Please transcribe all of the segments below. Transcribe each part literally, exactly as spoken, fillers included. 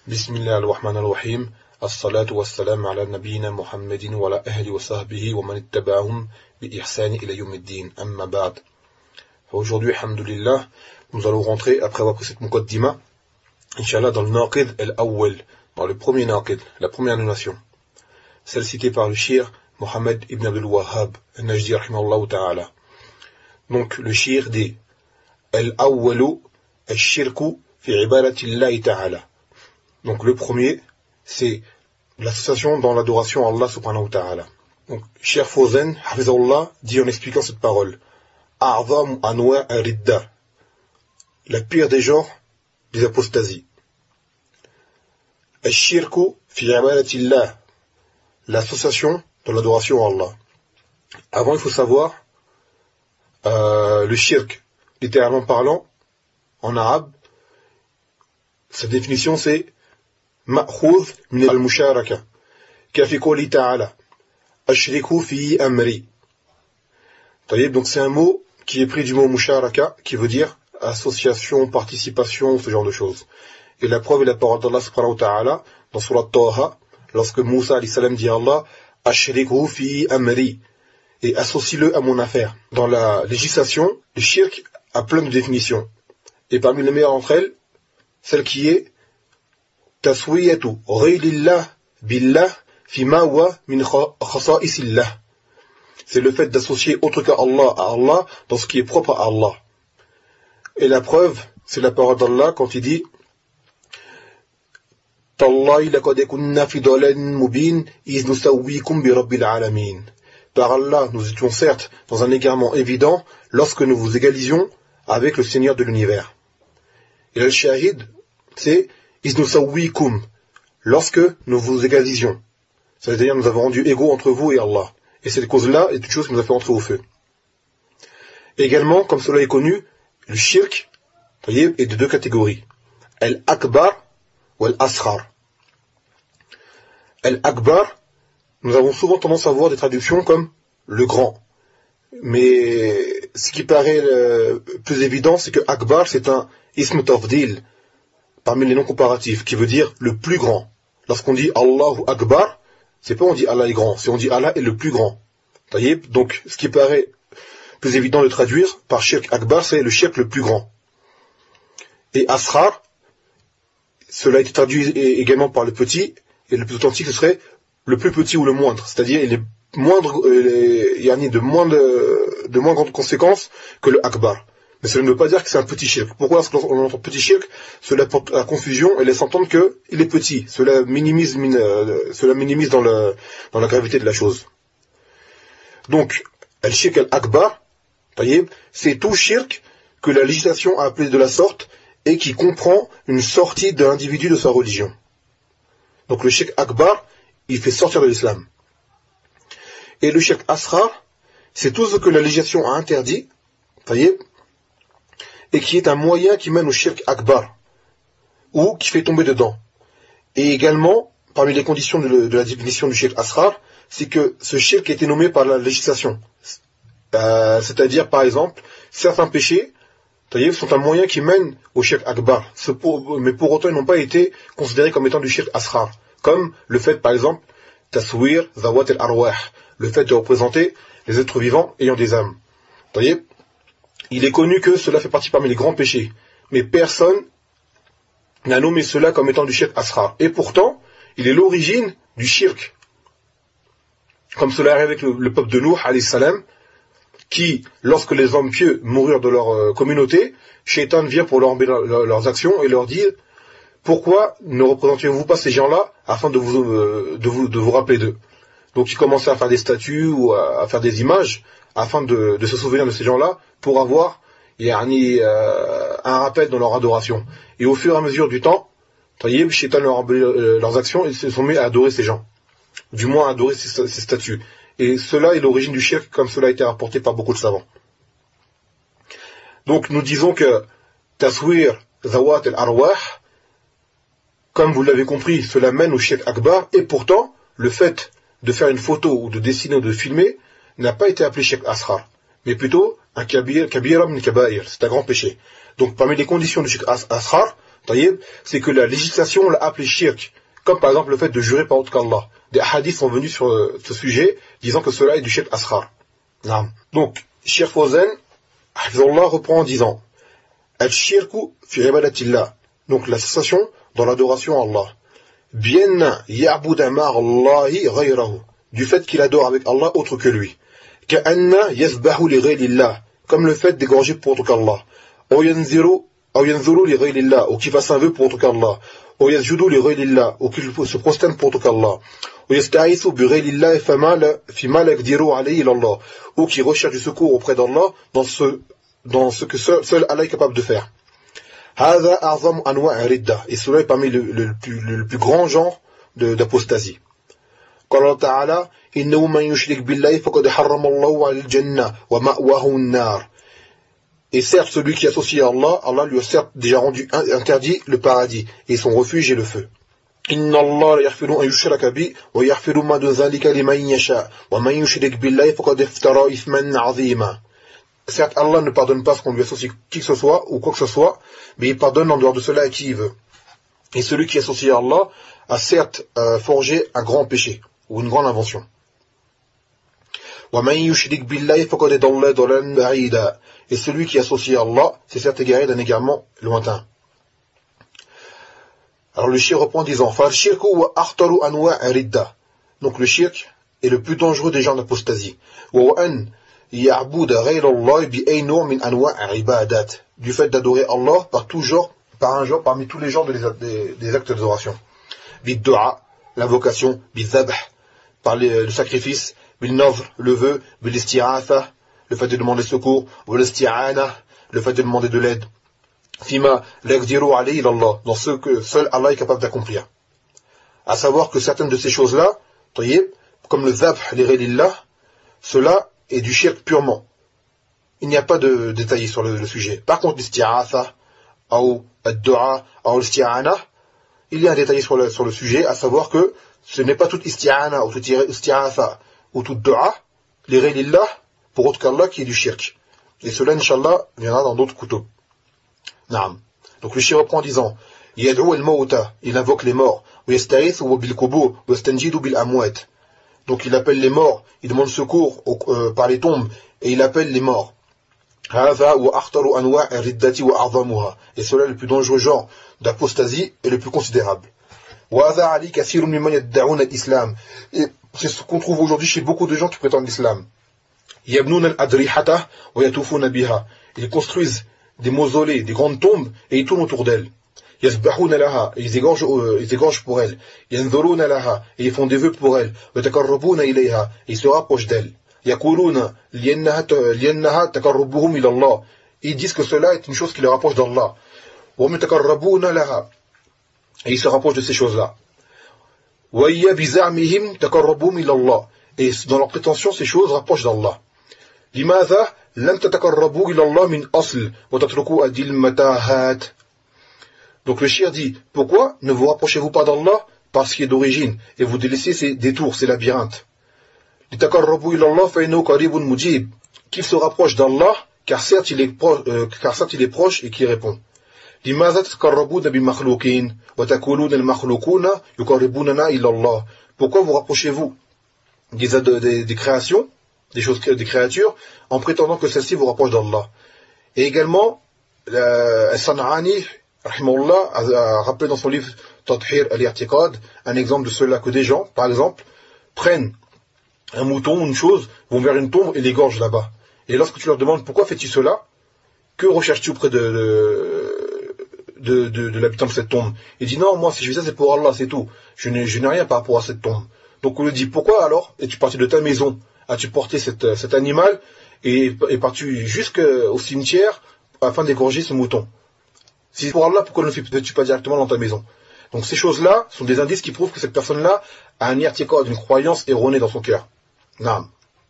بسم الله الرحمن الرحيم الصلاة والسلام على نبينا محمد وعلى أهله وصحبه ومن اتبعهم بإحسان إلى يوم الدين أما بعد. Aujourd'hui, alhamdulillah, nous allons rentrer, après avoir pris cette muqaddima, Inch'Allah, dans le naqid al-awwal, dans le premier naqid, la première annulation, celle citée par le shir Mohammed ibn Abdul Wahhab, al-Najdi rahimahullah ta'ala. Donc, le shir dit al-awwalu al-shirku fi ibadatillahi ta'ala. Donc le premier, c'est l'association dans l'adoration à Allah subhanahu wa ta'ala. Donc, Cheikh Fawzan, hafizahullah, dit en expliquant cette parole, A'zam anwa' ar-ridda, la pire des genres des apostasies. Al-shirku fi ibadatillah, l'association dans l'adoration à Allah. Avant, il faut savoir, euh, le shirk, littéralement parlant, en arabe, sa définition c'est مأخوذ من المشاركة كفي قوله تعالى أشركوا في أمري. Donc c'est un mot qui est pris du mot musharaka qui veut dire association, participation, ce genre de choses. Et la preuve est la parole d'Allah subhanahu wa ta'ala dans Surat Taha lorsque Moussa alayhi salam dit à Allah Ashriku fi amri, et associe-le à mon affaire. Dans la législation, le shirk a plein de définitions. Et parmi les meilleures d'entre elles, celle qui est taswiyatu ghaylillah billah fima huwa min khasa'isillah. C'est le fait d'associer autre qu'à Allah à Allah dans ce qui est propre à Allah. Et la preuve, c'est la parole d'Allah quand il dit Tallahi laqad kunna fi dalalin mubin iz nusawwikum bi rabbil alamin. Par Allah, nous étions certes dans un égarement évident lorsque nous vous égalisions avec le Seigneur de l'univers. Et le shahid, c'est Iz nusawwikum, lorsque nous vous égalisions. C'est-à-dire nous avons rendu égaux entre vous et Allah. Et cette cause-là est une chose qui nous a fait entrer au feu. Également, comme cela est connu, le shirk est de deux catégories. Al-akbar ou al-asghar. Al-akbar, nous avons souvent tendance à voir des traductions comme le grand. Mais ce qui paraît le plus évident, c'est que akbar, c'est un ism tafdil, parmi les noms comparatifs, qui veut dire le plus grand. Lorsqu'on dit Allahu Akbar, c'est pas on dit Allah est grand, c'est on dit Allah est le plus grand. Donc, ce qui paraît plus évident de traduire par shirk Akbar, c'est le shirk le plus grand. Et Asghar, cela a été traduit également par le petit, et le plus authentique, ce serait le plus petit ou le moindre. C'est-à-dire, il est moindre, il y a de moins de, de moins grandes conséquences que le Akbar. Mais cela ne veut pas dire que c'est un petit shirk. Pourquoi lorsqu'on entend petit shirk, cela porte à la confusion et laisse entendre qu'il est petit. Cela minimise, euh, cela minimise dans, le, dans la gravité de la chose. Donc, al-shirk al-akbar, c'est tout shirk que la législation a appelé de la sorte et qui comprend une sortie de l'individu de sa religion. Donc le shirk akbar, il fait sortir de l'islam. Et le shirk asghar, c'est tout ce que la législation a interdit, voyez, et qui est un moyen qui mène au shirk akbar, ou qui fait tomber dedans. Et également, parmi les conditions de, le, de la définition du shirk asghar, c'est que ce shirk a été nommé par la législation. Euh, c'est-à-dire, par exemple, certains péchés, sont un moyen qui mène au shirk akbar, pour, mais pour autant ils n'ont pas été considérés comme étant du shirk asghar, comme le fait, par exemple, taswir zawat al-arwah, le fait de représenter les êtres vivants ayant des âmes. Vous voyez, il est connu que cela fait partie parmi les grands péchés, mais personne n'a nommé cela comme étant du shirk asghar. Et pourtant, il est l'origine du shirk. Comme cela arrive avec le, le peuple de Nuh, alayhi salam, qui, lorsque les hommes pieux moururent de leur euh, communauté, Shaitan vient pour leur enlever leur, leurs actions et leur dit « Pourquoi ne représentez-vous pas ces gens-là afin de vous, euh, de vous, de vous rappeler d'eux ?» Donc il commençait à faire des statues ou à, à faire des images afin de, de se souvenir de ces gens-là pour avoir yani, euh, un rappel dans leur adoration. Et au fur et à mesure du temps, Shaitan leur a enlevé euh, leurs actions et ils se sont mis à adorer ces gens. Du moins à adorer ces, ces statues. Et cela est l'origine du shirk, comme cela a été rapporté par beaucoup de savants. Donc nous disons que taswir zawat al-arwah, comme vous l'avez compris, cela mène au shirk akbar, et pourtant, le fait de faire une photo ou de dessiner ou de filmer n'a pas été appelé shirk asghar, mais plutôt un kabir, kabira min kabair, c'est un grand péché. Donc parmi les conditions du shirk asghar, c'est que la législation l'a appelé shirk, comme par exemple le fait de jurer par autre qu'Allah. Des hadiths sont venus sur ce sujet, disant que cela est du shirk asghar. Donc, Cheikh Fawzan, Hafizullah reprend en disant, Al-shirku fi ibadatillah, donc l'association dans l'adoration à Allah. Bien ya'buda ma'allahi ghayrahu, du fait qu'il adore avec Allah autre que lui. Ka'anna yazbahu li ghayrillah, comme le fait d'égorger pour autre qu'Allah. Ou yanziru, ou yanzuru li ghayrillah, ou qui fasse un vœu pour autre qu'Allah. Ou yazjudu li ghayrillah, ou qu'il se prosterne pour autre qu'Allah. Ou yasta'ithu bi ghayrillah fi ma la yaqdiru alayhi ilallah, ou qui recherche du secours auprès d'Allah dans ce, dans ce que seul, seul Allah est capable de faire. هذا أعظم أنواع الردة, et cela est parmi le, le, le, plus, le, le plus grand genre d'apostasie. قال الله تعالى إنه من يشرك بالله فقد حرم الله على الجنة ومأواه النار. Et certes, celui qui associe à Allah, Allah lui a certes déjà rendu interdit le paradis, et son refuge est le feu. إن الله يغفر أن يشرك به ويغفر ما دون ذلك لمن يشاء ومن يشرك بالله فقد افترى إثما عظيما. Certes, Allah ne pardonne pas ce qu'on lui associe qui que ce soit, ou quoi que ce soit, mais il pardonne en dehors de cela à qui il veut. Et celui qui associe à Allah a certes euh, forgé un grand péché, ou une grande invention. وَمَنْ يُشْرِكْ بِاللَّهِ فَقَدْ ضَلَّ ضَلَالًا بَعِيدًا. Et celui qui associe à Allah, c'est certes égaré d'un égarement lointain. Alors le shirk reprend en disant, فَالشِّرْكُ وَأَخْطَرُ أَنْوَاعِ الرِّدَّةِ. Donc le shirk est le plus dangereux des genres d'apostasie. وَأَنْ يعبد غير الله بأي نوع من أنواع العبادات, du fait d'adorer Allah par tout genre, par un genre parmi tous les genres de les, des, des actes d'adoration. بالدعاء, l'invocation, بالذبح, par les, le sacrifice, بالنظر, le vœu, بالاستعاذة, le fait de demander secours, والاستعانة, le fait de demander de l'aide. فيما لا يقدر عليه إلا الله, dans ce que seul Allah est capable d'accomplir. À savoir que certaines de ces choses-là, comme le dhabh, les lillah, cela et du shirk purement. Il n'y a pas de détails sur le, le sujet. Par contre, l'isti'atha, ou ad-du'a, ou l'isti'ana, il y a un détail sur le, sur le sujet, à savoir que ce n'est pas toute isti'ana, ou toute isti'atha, ou toute du'a, les lillah, pour autre qu'Allah, qui est du shirk. Et cela, Inch'Allah, viendra dans d'autres kutub. Naam. Donc le shirk reprend en disant, yad'u al-mawta, il invoque les morts, ou yasta'ith, ou bil-kubur, ou yastanjidu bil-amwat. Donc il appelle les morts, il demande secours au, euh, par les tombes, et il appelle les morts. Et cela est le plus dangereux genre d'apostasie et le plus considérable. Et c'est ce qu'on trouve aujourd'hui chez beaucoup de gens qui prétendent l'islam. Ils construisent des mausolées, des grandes tombes, et ils tournent autour d'elles. يسبحون لها, ils égorgent, euh, ils égorgent pour elle. ينذرون لها, et ils font des vœux pour elle. ويتقربون إليها, et ils se rapprochent d'elle. يقولون لأنها لأنها تقربهم إلى الله, ils disent que cela est une chose qui les rapproche d'Allah. وهم يتقربون لها, et ils se rapprochent de ces choses-là. وهي بزعمهم تقربهم إلى الله, et dans leur prétention ces choses rapprochent d'Allah. لماذا لم تتقربوا إلى الله من أصل وتتركوا أدي المتاهات. Donc le shir dit, pourquoi ne vous rapprochez-vous pas d'Allah par ce qui est d'origine, et vous délaissez ces détours, ces labyrinthes. Qu'il se rapproche d'Allah, car certes il est proche, euh, car certes il est proche et qu'il répond. Pourquoi vous rapprochez-vous des, des, des créations, des choses, des créatures, en prétendant que celles-ci vous rapprochent d'Allah. Et également, euh, As-San'ani Rahimahullah a rappelé dans son livre Tadhir al-I'tiqad un exemple de cela, que des gens, par exemple, prennent un mouton ou une chose, vont vers une tombe et l'égorgent là-bas. Et lorsque tu leur demandes pourquoi fais-tu cela, que recherches-tu auprès de, de, de, de, de l'habitant de cette tombe? Il dit non, moi si je fais ça c'est pour Allah, c'est tout. Je n'ai, je n'ai rien par rapport à cette tombe. Donc on lui dit pourquoi alors es-tu parti de ta maison, as-tu porté cette, cet animal et es parti jusqu'au cimetière afin d'égorger ce mouton? Si c'est pour Allah, pourquoi ne le fais-tu pas directement dans ta maison? Donc ces choses-là sont des indices qui prouvent que cette personne-là a un i'tiqad, une croyance erronée dans son cœur. Naam.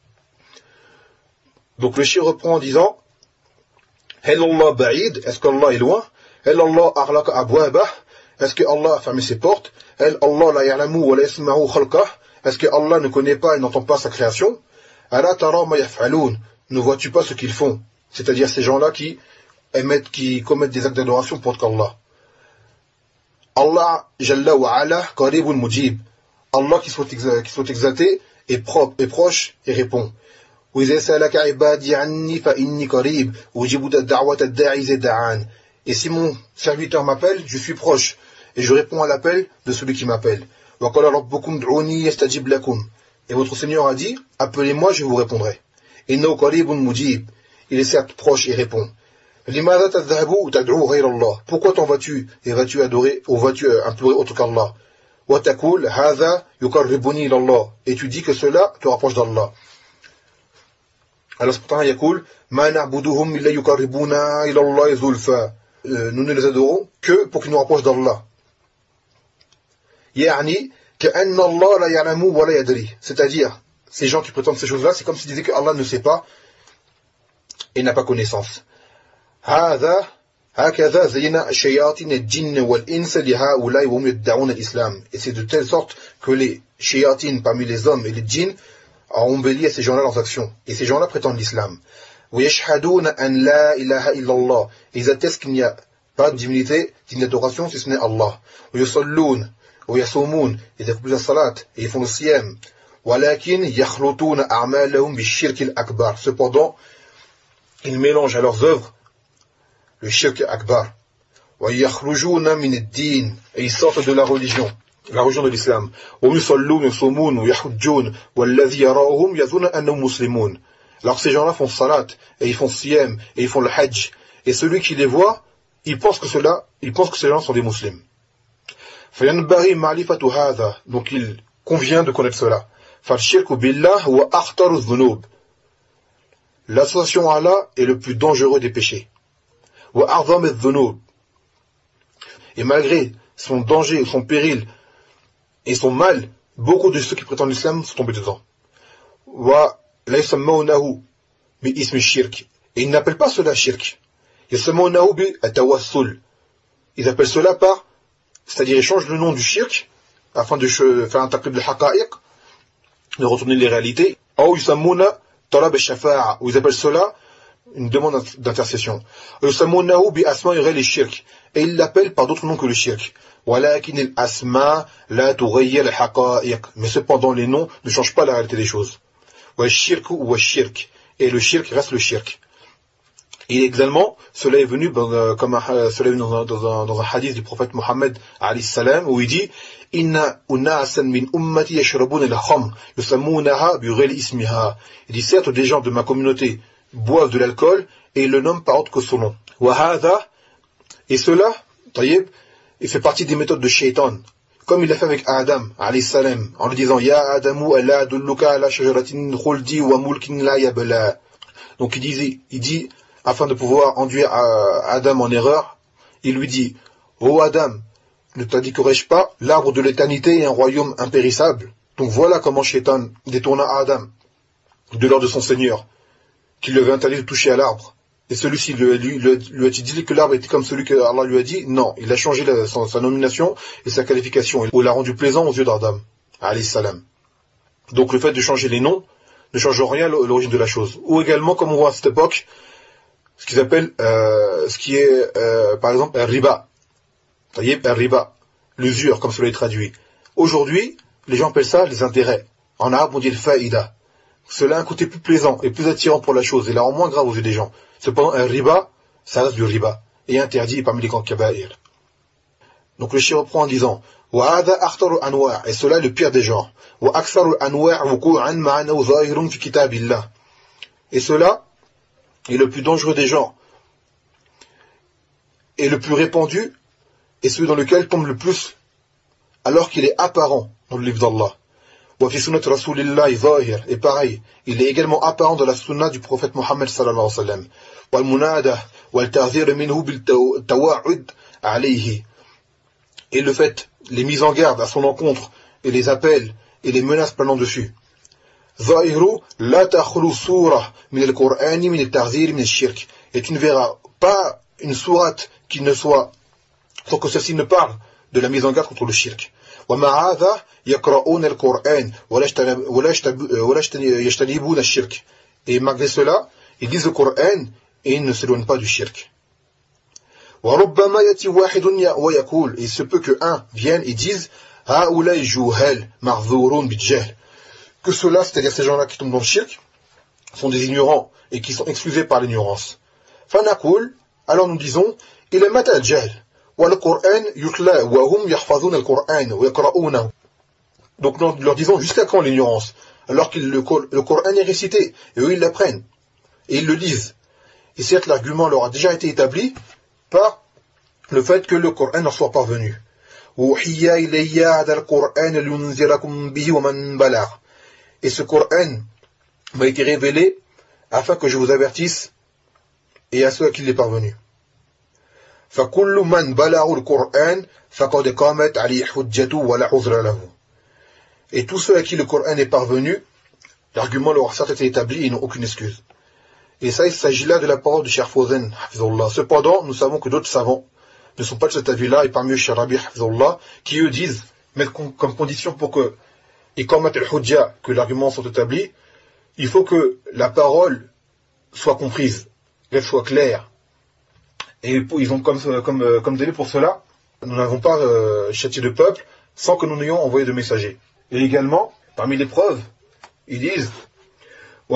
Donc le shir reprend en disant, Hel Allah ba'id, est-ce qu'Allah est loin? Hel Allah aghlaqa abwabah, est-ce que Allah a fermé ses portes? Hel Allah la ya'lamu wa la yasma'u khalqah, est-ce que Allah ne connaît pas et n'entend pas sa création? Ala tara ma yaf'aloun, ne vois-tu pas ce qu'ils font? C'est-à-dire ces gens-là qui émettent, qui commettent des actes d'adoration pour qu'Allah. Allah Jalla wa Ala qaribun mujib. Allah qui soit, exa- qui soit exalté est propre, est proche et répond. وإذا سألك عبادي عني فإني قريب أجيب دعوة الداعي إذا دعان. Et si mon serviteur m'appelle, je suis proche et je réponds à l'appel de celui qui m'appelle. وقال ربكم ادعوني يستجب لكم. Et votre Seigneur a dit, appelez-moi, je vous répondrai. إنه قريب مجيب. Il est certes proche et répond. لماذا تذهب وتدعو غير الله. Pourquoi t'en vas-tu et vas-tu adorer ou vas-tu implorer autre qu'Allah. وتقول هذا يقربني إلى الله. Et tu dis que cela te rapproche d'Allah. Alors pourtant, يقول ما نعبدهم إلا يقربونا إلى الله زلفى. Nous ne les adorons que pour qu'ils nous rapprochent d'Allah. يعني كأن الله لا يعلم ولا يدري. C'est-à-dire, ces gens qui prétendent ces choses-là, c'est comme s'ils disaient que Allah ne sait pas et n'a pas connaissance. هذا هكذا زين الشياطين الجن والإنس لهؤلاء وهم يدعون الإسلام. Et c'est de telle sorte que les shayatines parmi les hommes et les djinns ont embelli à ces gens-là leurs actions. Et ces gens-là prétendent l'islam. ويشهدون أن لا إله إلا الله. Ils attestent qu'il n'y a pas de divinité, digne d'adoration si ce n'est Allah. ويصلون ويصومون. Ils accomplissent la salat et ils font le siyam. ولكن يخلطون أعمالهم بالشرك الأكبر. Cependant, ils mélangent à leurs œuvres le shirk akbar. ويخرجون من الدين. Et ils sortent de la religion, la religion de l'islam. ويصلون ويصومون ويحجون والذي يراهم يظن أنهم مسلمون. Alors ces gens-là font salat et ils font siyam et ils font le hajj. Et celui qui les voit, il pense que cela, il pense que ces gens sont des musulmans. فينبغي معرفة هذا. Donc il convient de connaître cela. فالشرك بالله هو أخطر الذنوب. L'association à Allah est le plus dangereux des péchés. وأعظم الذنوب. Et malgré son danger, son péril et son mal, beaucoup de ceux qui prétendent l'islam sont tombés dedans. ولا يسمونه باسم الشرك. Et ils n'appellent pas cela shirk. يسمونه بالتوسل. Ils appellent cela par, c'est-à-dire ils changent le nom du shirk afin de faire un taqlib de haqa'iq, de retourner les réalités. أو يسمون طلب الشفاعة. Ou ils appellent cela une demande d'intercession. يسمونه بأسماء غير الشرك. Et ils l'appellent par d'autres noms que le shirk. ولكن الأسماء لا تغير الحقائق. Mais cependant les noms ne changent pas la réalité des choses. والشرك والشرك. Et le shirk reste le shirk. Et également, cela est venu comme un, cela est venu dans un, dans un, dans un hadith du prophète Mohammed alayhi salam où il dit Inna unasan min ummati yashrabuna al-khamr yusammunaha bi ghayri ismiha. Il dit certes des gens de ma communauté boivent de l'alcool et ils le nomment par autre que son nom. Wa hadha, et cela, tayyib, il fait partie des méthodes de shaitan, comme il l'a fait avec Adam alayhi salam en lui disant Ya Adamu ala adulluka ala shajaratin khuldi wa mulkin la yabla. Donc il dit il dit afin de pouvoir enduire Adam en erreur, il lui dit Ô Adam, ne t'indiquerai-je pas l'arbre de l'éternité et un royaume impérissable? Donc voilà comment Shaitan détourna Adam de l'ordre de son Seigneur, qui lui avait interdit de toucher à l'arbre. Et celui-ci lui, lui, lui, lui a-t-il dit que l'arbre était comme celui que Allah lui a dit? Non, il a changé la, sa, sa nomination et sa qualification. Il l'a rendu plaisant aux yeux d'Adam, alayhi salam. Donc le fait de changer les noms ne change rien à l'origine de la chose. Ou également, comme on voit à cette époque, ce qu'ils appellent, euh, ce qui est, euh, par exemple, un riba. Taïeb, un riba. L'usure, comme cela est traduit. Aujourd'hui, les gens appellent ça les intérêts. En arabe, on dit le faïda. Cela a un côté plus plaisant et plus attirant pour la chose et la rend moins grave aux yeux des gens. Cependant, un riba, ça reste du riba. Et interdit parmi les grands kaba'ir. Donc le cheikh reprend en disant, وَهَذَا أَخْطَرُ أَنْوَاعٍ. Et cela est le pire des genres. وَأَكْثَرُ الْأَنْوَاعِ وُقُوعًا مَعَنَهُ ظَاهِرٌ فِي كِتَابِ اللَّهِ. Et cela est le plus dangereux des genres. Et le plus répandu est celui dans lequel tombe le plus, alors qu'il est apparent dans le livre d'Allah. وَفِي سُنَّةِ رَسُولِ اللَّهِ ظَاهِرٌ. Et pareil, il est également apparent dans la sunna du prophète Mohammed sallallahu alayhi wa sallam. وَالْمُنَادَةِ وَالْتَعْذِيرُ مِنْهُ بِالتَّوَاعُدِ عَلَيْهِ. Et le fait, les mises en garde à son encontre, et les appels, et les menaces planant dessus. ظَاهِرُ لَا تَخْلُو سُورَةٌ مِنَ الْقُرْآنِ مِنَ التَّعْذِيرِ مِنَ الشِّرْكِ. Et tu ne verras pas une sourate qui ne soit, sans que celle-ci ne parle de la mise en garde contre le shirk. وَمَعَ هَذَا يَقْرَؤُونَ الْقُرْآنَ وَلَا يَجْتَنِبُونَ الشِّرْكَ. Et malgré cela, ils lisent le Coran et ils ne s'éloignent pas du shirk. وَرُبَّمَا يَتِي وَاحِدٌ وَيَقُولُ, et il se peut que un vienne et dise هَؤُلَاءِ جُهَّالٌ مَعْذُورُونَ بِالْجَهْلِ, que ceux-là, c'est-à-dire ces gens-là qui tombent dans le shirk, sont des ignorants et qui sont excusés par l'ignorance. فَنَقُولُ, alors nous disons إِلَى مَتَى الْجَهْلُ وَالْقُرْآنُ يُتْلَى وَهُمْ يَحْفَظُونَ الْقُرْآنَ وَيَقْرَؤُونَهُ. Donc nous leur disons jusqu'à quand l'ignorance, alors que le, le Coran est récité, et eux ils l'apprennent, et ils le lisent. Et certes l'argument leur a déjà été établi par le fait que le Coran leur soit parvenu. Et ce Coran m'a été révélé afin que je vous avertisse et à ceux à qui il est parvenu. Et tous ceux à qui le Coran est parvenu, l'argument leur a certes été établi et ils n'ont aucune excuse. Et ça, il s'agit là de la parole du Cheikh Fawzan, hafizullah. Cependant, nous savons que d'autres savants ne sont pas de cet avis-là, et parmi eux, Cheikh Rabi, hafizullah, qui eux disent, mettre comme condition pour que, et quand mettre al-hujja, que l'argument soit établi, il faut que la parole soit comprise, qu'elle soit claire. Et ils ont comme, comme, comme délai pour cela, nous n'avons pas euh, châtié le peuple sans que nous n'ayons envoyé de messagers. Et également, parmi les preuves, ils disent, il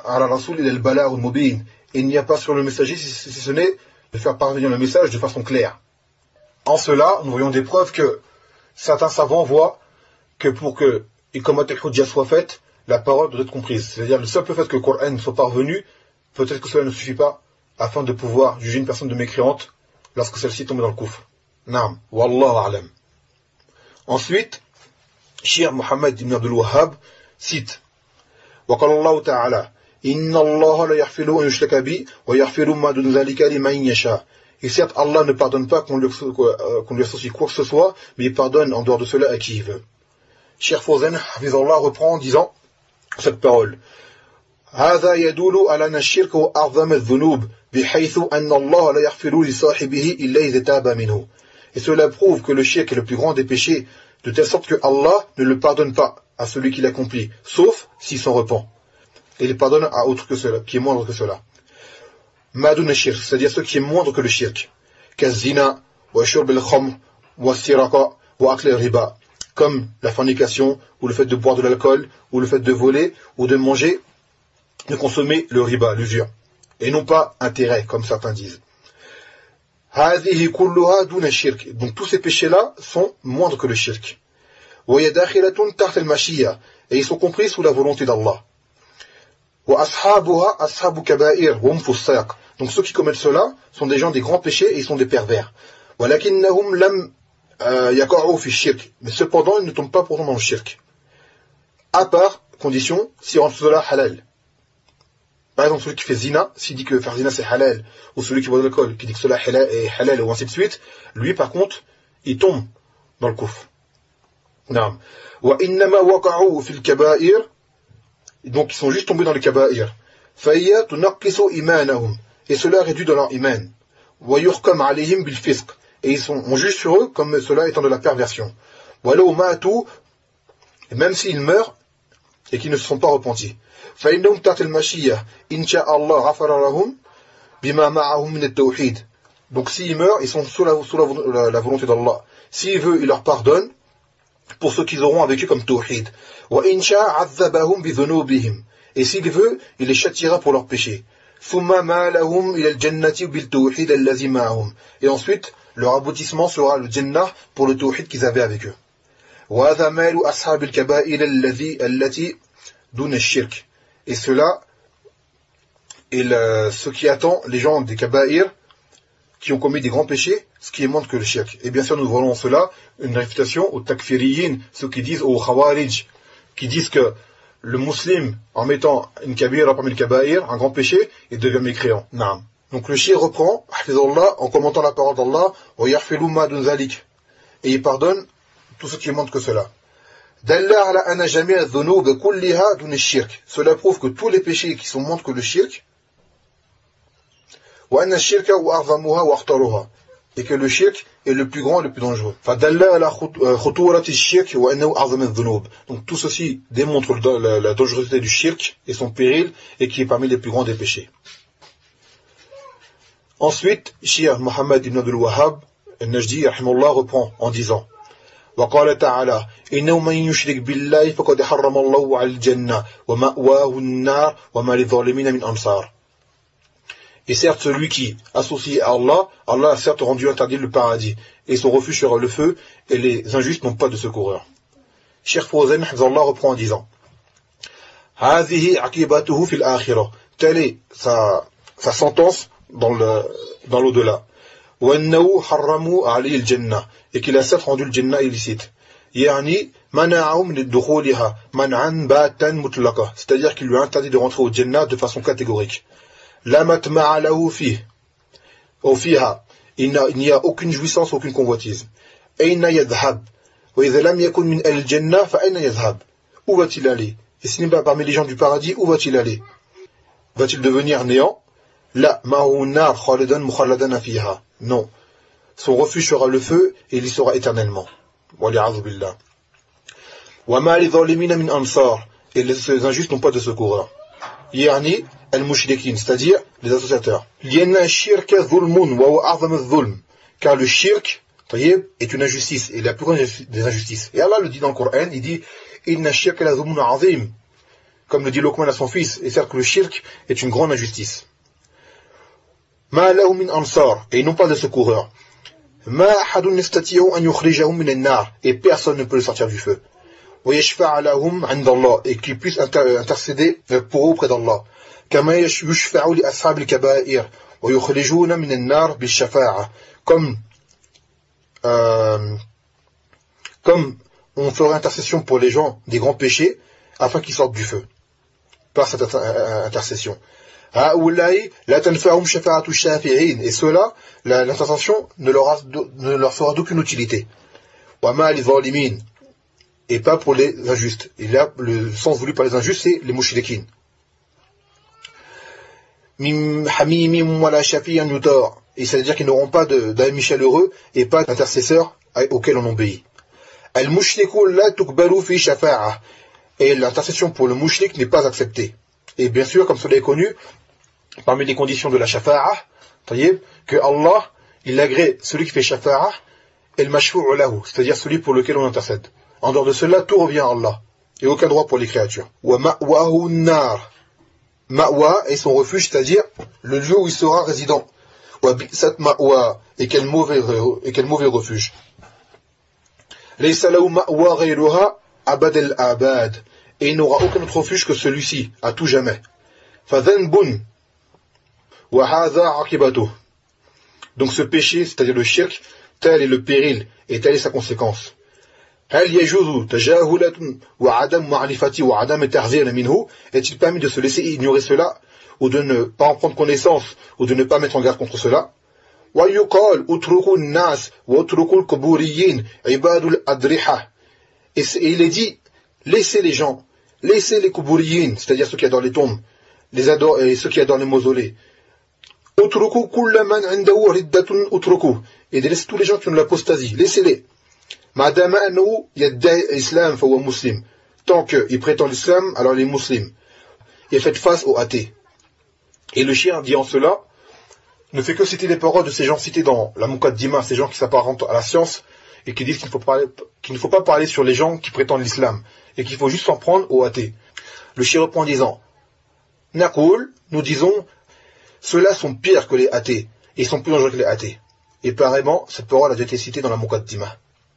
n'y a pas sur le messager si ce n'est de faire parvenir le message de façon claire. En cela, nous voyons des preuves que certains savants voient que pour que Iqamat al-Hujja soit faite, la parole doit être comprise. C'est-à-dire le simple fait que le Coran soit parvenu, peut-être que cela ne suffit pas afin de pouvoir juger une personne de mécréante lorsque celle-ci tombe dans le kufr. Naam, wallahu a'lam. Ensuite, Cheikh Mohammed ibn Abdul Wahhab cite وقال الله تعالى إن الله لا يغفر أن يشرك به ويغفر ما دون ذلك لمن يشاء. Et certes, Allah ne pardonne pas qu'on lui, qu'on lui associe quoi que ce soit, mais il pardonne en dehors de cela à qui il veut. Cheikh Fawzan, hafizallah, reprend en disant cette parole. هذا يدل على أن الشرك هو أعظم الذنوب بحيث أن الله لا يغفر لصاحبه إلا إذا تاب منه. Et cela prouve que le shirk est le plus grand des péchés, de telle sorte que Allah ne le pardonne pas à celui qui l'accomplit, sauf s'il s'en repent. Et il pardonne à autre que cela, qui est moindre que cela. Madoun shirk, c'est-à-dire ce qui est moindre que le shirk. Kazina, wa shurb al-khamr, wa siraka, wa akl al-riba. Comme la fornication, ou le fait de boire de l'alcool, ou le fait de voler, ou de manger, de consommer le riba, l'usure. Et non pas intérêt, comme certains disent. هذه كلها دون الشرك. Donc tous ces péchés-là sont moindres que le shirk. وهي داخلة تحت المشيئة. Et ils sont compris sous la volonté d'Allah. وأصحابها أصحاب كبائر وهم فساق. Donc ceux qui commettent cela sont des gens des grands péchés et ils sont des pervers. ولكنهم لم يقعوا في الشرك. Mais cependant ils ne tombent pas pourtant dans le shirk. À part condition si on cela halal. Par exemple, celui qui fait zina, s'il dit que faire zina c'est halal, ou celui qui boit de l'alcool, qui dit que cela est halal, ou ainsi de suite, lui par contre, il tombe dans le kufr. Naam. Wa innama waqa'u fil kaba'ir, donc ils sont juste tombés dans les kaba'ir. Fa'iyya tunaqqisu imanahum, et cela réduit de leur iman. Wa yuhkam alayhim bil fisq, et ils sont, on juge sur eux comme cela étant de la perversion. Wa law matu, et même s'ils meurent et qu'ils ne se sont pas repentis. فإنهم تحت المشيئة إن شاء الله غفر لهم بما معهم من التوحيد. Donc s'ils meurent, ils sont sous la, sous la, la volonté d'Allah. S'il veut, il leur pardonne pour ce qu'ils auront avec eux comme tawhid. وإن شاء عذبهم بذنوبهم. Et s'il veut, il les châtiera pour leurs péchés. ثم ما لهم إلى الجنة بالتوحيد الذي معهم. Et ensuite, leur aboutissement sera le Jannah pour le tawhid qu'ils avaient avec eux. وهذا مال أصحاب الكبائر الذي التي دون الشرك. Et cela est le, ce qui attend les gens des kaba'ir qui ont commis des grands péchés, ce qui est moins que le shirk. Et bien sûr, nous voyons en cela une réfutation aux takfiriyin, ceux qui disent aux khawarij, qui disent que le musulman, en mettant une kabira parmi le kaba'ir, un grand péché, il devient mécréant. Naam. Donc le shir reprend, hafizallah, en commentant la parole d'Allah, wa yarfilu ma dun zalik. Et il pardonne tout ce qui est moins que cela. Cela prouve que tous les péchés qui sont moins que le shirk, et que le shirk est le plus grand et le plus dangereux. Donc tout ceci démontre la, la dangerosité du shirk et son péril, et qui est parmi les plus grands des péchés. Ensuite, Cheikh Mohammed ibn Abdul Wahhab al-Najdi rahimahullah reprend en disant وقال تعالى إنه من يشرك بالله فقد حرم الله على الجنة ومأواه النار وما للظالمين من أنصار. Et certes, celui qui associe à Allah, Allah a certes rendu interdit le paradis, et son refuge sera le feu, et les injustes n'ont pas de secoureur. Cheikh Fawzan Hafizallah reprend en disant هذه عقبته في الآخرة. Telle est sa, sa sentence dans le dans l'au-delà. وأنه حرموا عليه الجنة, et qu'il a certes rendu le Jannah illicite. يعني منعهم من دخولها منعا باتا مطلقا, c'est-à-dire qu'il lui a interdit de rentrer au Jannah de façon catégorique. لا مطمع له فيه أو فيها, il n'y a aucune jouissance, aucune convoitise. أين يذهب وإذا لم يكن من أهل الجنة فأين يذهب. Où va-t-il aller? Et s'il n'est pas parmi les gens du paradis, où va-t-il aller? Va-t-il devenir néant? لا معه النار خالدا مخلدا فيها. Non. Son refuge sera le feu et il y sera éternellement. وَلِعَذُ بِاللَّهِ. وَمَا لِظَالِمِينَ مِنْ أَنصَارٍ. Et les injustes n'ont pas de secoureurs. يعني المشركين, c'est-à-dire les associateurs. لأن الشرك ظلم وهو أعظم الظلم. Car le shirk est une injustice, et la plus grande des injustices. Et Allah le dit dans le Coran, il dit إِنَّ الشِّرْكَ لَظُلْمٌ عَظِيمٌ. Comme le dit Luqman à son fils, et certes que le shirk est une grande injustice. مَا لَهُ مِنْ أَنصَارٍ. Et ils n'ont pas de secoureurs. مَا أَحَدٌ يَسْتَطِيعُ أَنْ يُخْرِجَهُم مِنَ النَّارِ. Et personne ne peut le sortir du feu. وَيَشْفَعَ لَهُمْ عِنْدَ اللَّهِ. Et qu'il puisse intercéder pour eux auprès d'Allah. كَمَا يُشْفَعُ لِأَصْحَابِ الْكَبَائِرِ وَيُخْرِجُونَ مِنَ النَّارِ بِالشَّفَاعَةِ. Comme euh, comme on ferait intercession pour les gens des grands péchés afin qu'ils sortent du feu par cette intercession. Et cela, l'intercession ne leur, a, ne leur sera d'aucune utilité. Et pas pour les injustes. Et là, le sens voulu par les injustes, c'est les mouchidekines. Et c'est-à-dire qu'ils n'auront pas d'amis chaleureux et pas d'intercesseurs auxquels on obéit. Et l'intercession pour le mouchlik n'est pas acceptée. Et bien sûr, comme cela est connu, parmi les conditions de la shafa'a, que Allah, il agrée celui qui fait shafa'a et le mashfu'u lahu, c'est-à-dire celui pour lequel on intercède. En dehors de cela, tout revient à Allah. Et aucun droit pour les créatures. Wa ma'wahu nar. Ma'wa est son refuge, c'est-à-dire le lieu où il sera résident. Wa bi'sat ma'wa, et quel mauvais, et quel mauvais refuge. Laysa lahu ma'wa ghayruha abad al-abad. Et il n'aura aucun autre refuge que celui-ci, à tout jamais. Fadhanbun wa hadha aqibatuh. Donc ce péché, c'est-à-dire le shirk, tel est le péril, et telle est sa conséquence. هل يجوز تجاهلة وعدم معرفة وعدم التحذير منه. Est-il permis de se laisser ignorer cela, ou de ne pas en prendre connaissance, ou de ne pas mettre en garde contre cela? ويقال اتركوا الناس واتركوا القبوريين عباد الأضرحة. Et il est dit, laissez les gens, laissez les kuburiyin, c'est-à-dire ceux qui adorent les tombes, les adorent, et ceux qui adorent les mausolées. اتركوا كل من عنده ردة اتركوا. Et laissez tous les gens qui ont de l'apostasie, laissez-les. Madame annou yadda'i islam fa huwa muslim. Tant qu'il prétend l'islam, alors il est musulman. Et faites face aux athées. Et le chien dit en cela, ne fait que citer les paroles de ces gens cités dans la Muqaddimah, ces gens qui s'apparentent à la science, et qui disent qu'il ne faut pas, qu'il ne faut pas parler sur les gens qui prétendent l'islam, et qu'il faut juste s'en prendre aux athées. Le chien reprend en disant, Naqul, nous disons, ceux-là sont pires que les athées, et ils sont plus dangereux que les athées. Et pareillement, cette parole a déjà été citée dans la Muqaddimah.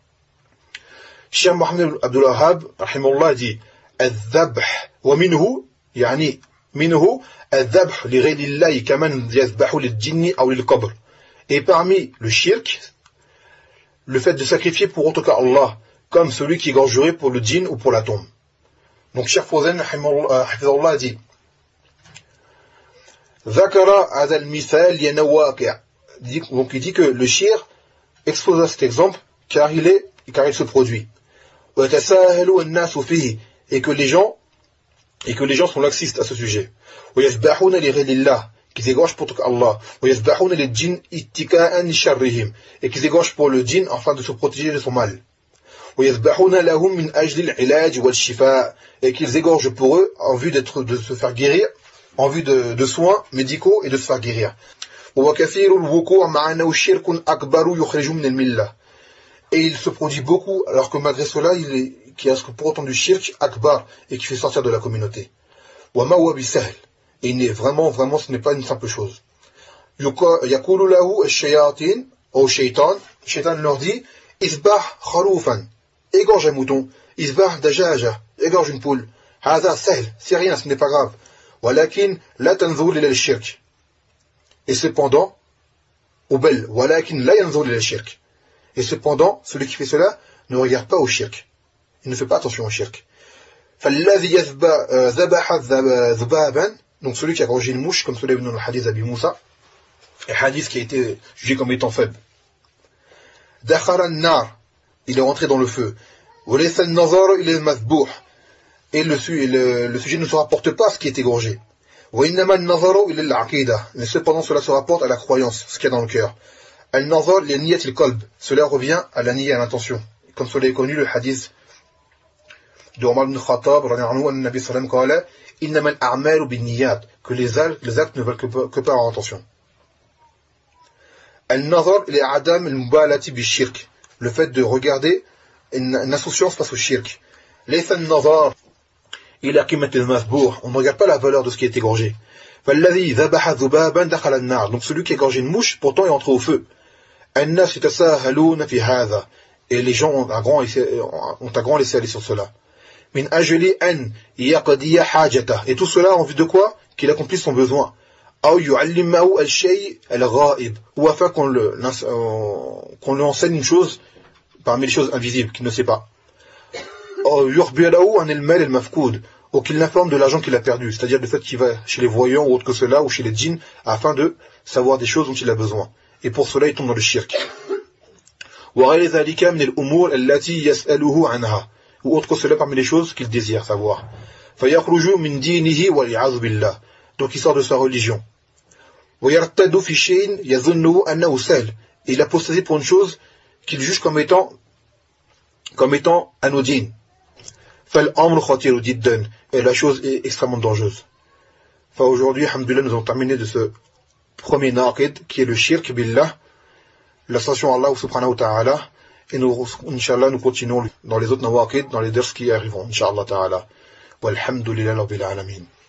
Cheikh Mohammed Abdul Wahhab rahimahullah dit الذبح ومنه يعني منه الذبح لغير الله كمن يذبح للجن أو للقبر. Et parmi le shirk, le fait de sacrifier pour autre qu'Allah, comme celui qui égorgerait pour le djinn ou pour la tombe. Donc Cheikh Fawzan rahimahullah dit ذكر هذا المثال لأنه واقع. Donc il dit que le shirk expose à cet exemple car il est car il se produit. Et que les gens et que les gens sont laxistes à ce sujet. Qu'ils égorgent pour Allah. Et qu'ils égorgent pour le djinn afin de se protéger de son mal. Et qu'ils égorgent pour eux en vue d'être, de se faire guérir, en vue de, de soins médicaux et de se faire guérir. وكثير الوقوع مع أنه شرك أكبر يخرج من الملة. Et il se produit beaucoup, alors que malgré cela, il est, qui a pour autant du shirk akbar et qui fait sortir de la communauté. وما هو بسهل. Et il n'est vraiment, vraiment, ce n'est pas une simple chose. يقول له الشياطين أو الشيطان, الشيطان leur dit, إذبح خروفا, égorge un mouton, إذبح دجاجة, égorge une poule. هذا سهل, c'est rien, ce n'est pas grave. ولكن لا تنظر إلى الشرك. Et cependant, ou bel, ولكن لا ينظر إلى الشرك. Et cependant, celui qui fait cela ne regarde pas au shirk. Il ne fait pas attention au shirk. فالذي ذبح ذبابا, donc celui qui a égorgé une mouche, comme cela est dans le hadith d'Abi Moussa, un hadith qui a été jugé comme étant faible. دخل النار, il est rentré dans le feu. وليس النظر إلى المذبوح, et le, le, le sujet ne se rapporte pas à ce qui est égorgé. وإنما النظر إلى العقيدة, mais cependant cela se rapporte à la croyance, ce qu'il y a dans le cœur. Al-nazar li niyat al-qalb, cela revient à la niyya, à l'intention. Comme cela est connu le hadith de Omar ibn Khattab, radiyallahu anhu, Nabi sallam qala, innama al-a'malu bin-niyyat, que les actes, les actes ne veulent que, que par intention. Al-nazar li adam al-mubalati bi-shirk, le fait de regarder une, une insouciance face au shirk. Laysa al-nazar ila qimat al-mazbouh, on ne regarde pas la valeur de ce qui est égorgé. فالذي ذبح ذبابا دخل النار, donc celui qui a égorgé une mouche pourtant est entré au feu. الناس يتساهلون في هذا, et les gens ont un grand ont un grand laissé aller sur cela. من أجل أن يقضي حاجته, et tout cela en vue de quoi? Qu'il accomplisse son besoin. أو يعلمه الشيء الغائب, ou afin qu'on le qu'on lui enseigne une chose parmi les choses invisibles qu'il ne sait pas. أو يخبره عن المال المفقود, ou qu'il l'informe de l'argent qu'il a perdu, c'est-à-dire le fait qu'il va chez les voyants ou autre que cela, ou chez les djinns, afin de savoir des choses dont il a besoin. Et pour cela, il tombe dans le shirk. Ou autre que cela parmi les choses qu'il désire savoir. Donc il sort de sa religion. Et il a apostasie pour une chose qu'il juge comme étant, comme étant anodine. Et la chose est extrêmement dangereuse. Enfin, aujourd'hui, alhamdoulilah, nous avons terminé de ce premier naqid, qui est le shirk billah, l'association à Allah subhanahu wa ta'ala, et nous, inshallah, nous continuons dans les autres nawaqid, dans les ders qui arriveront, inshallah ta'ala. Walhamdulillah rabbil alamin.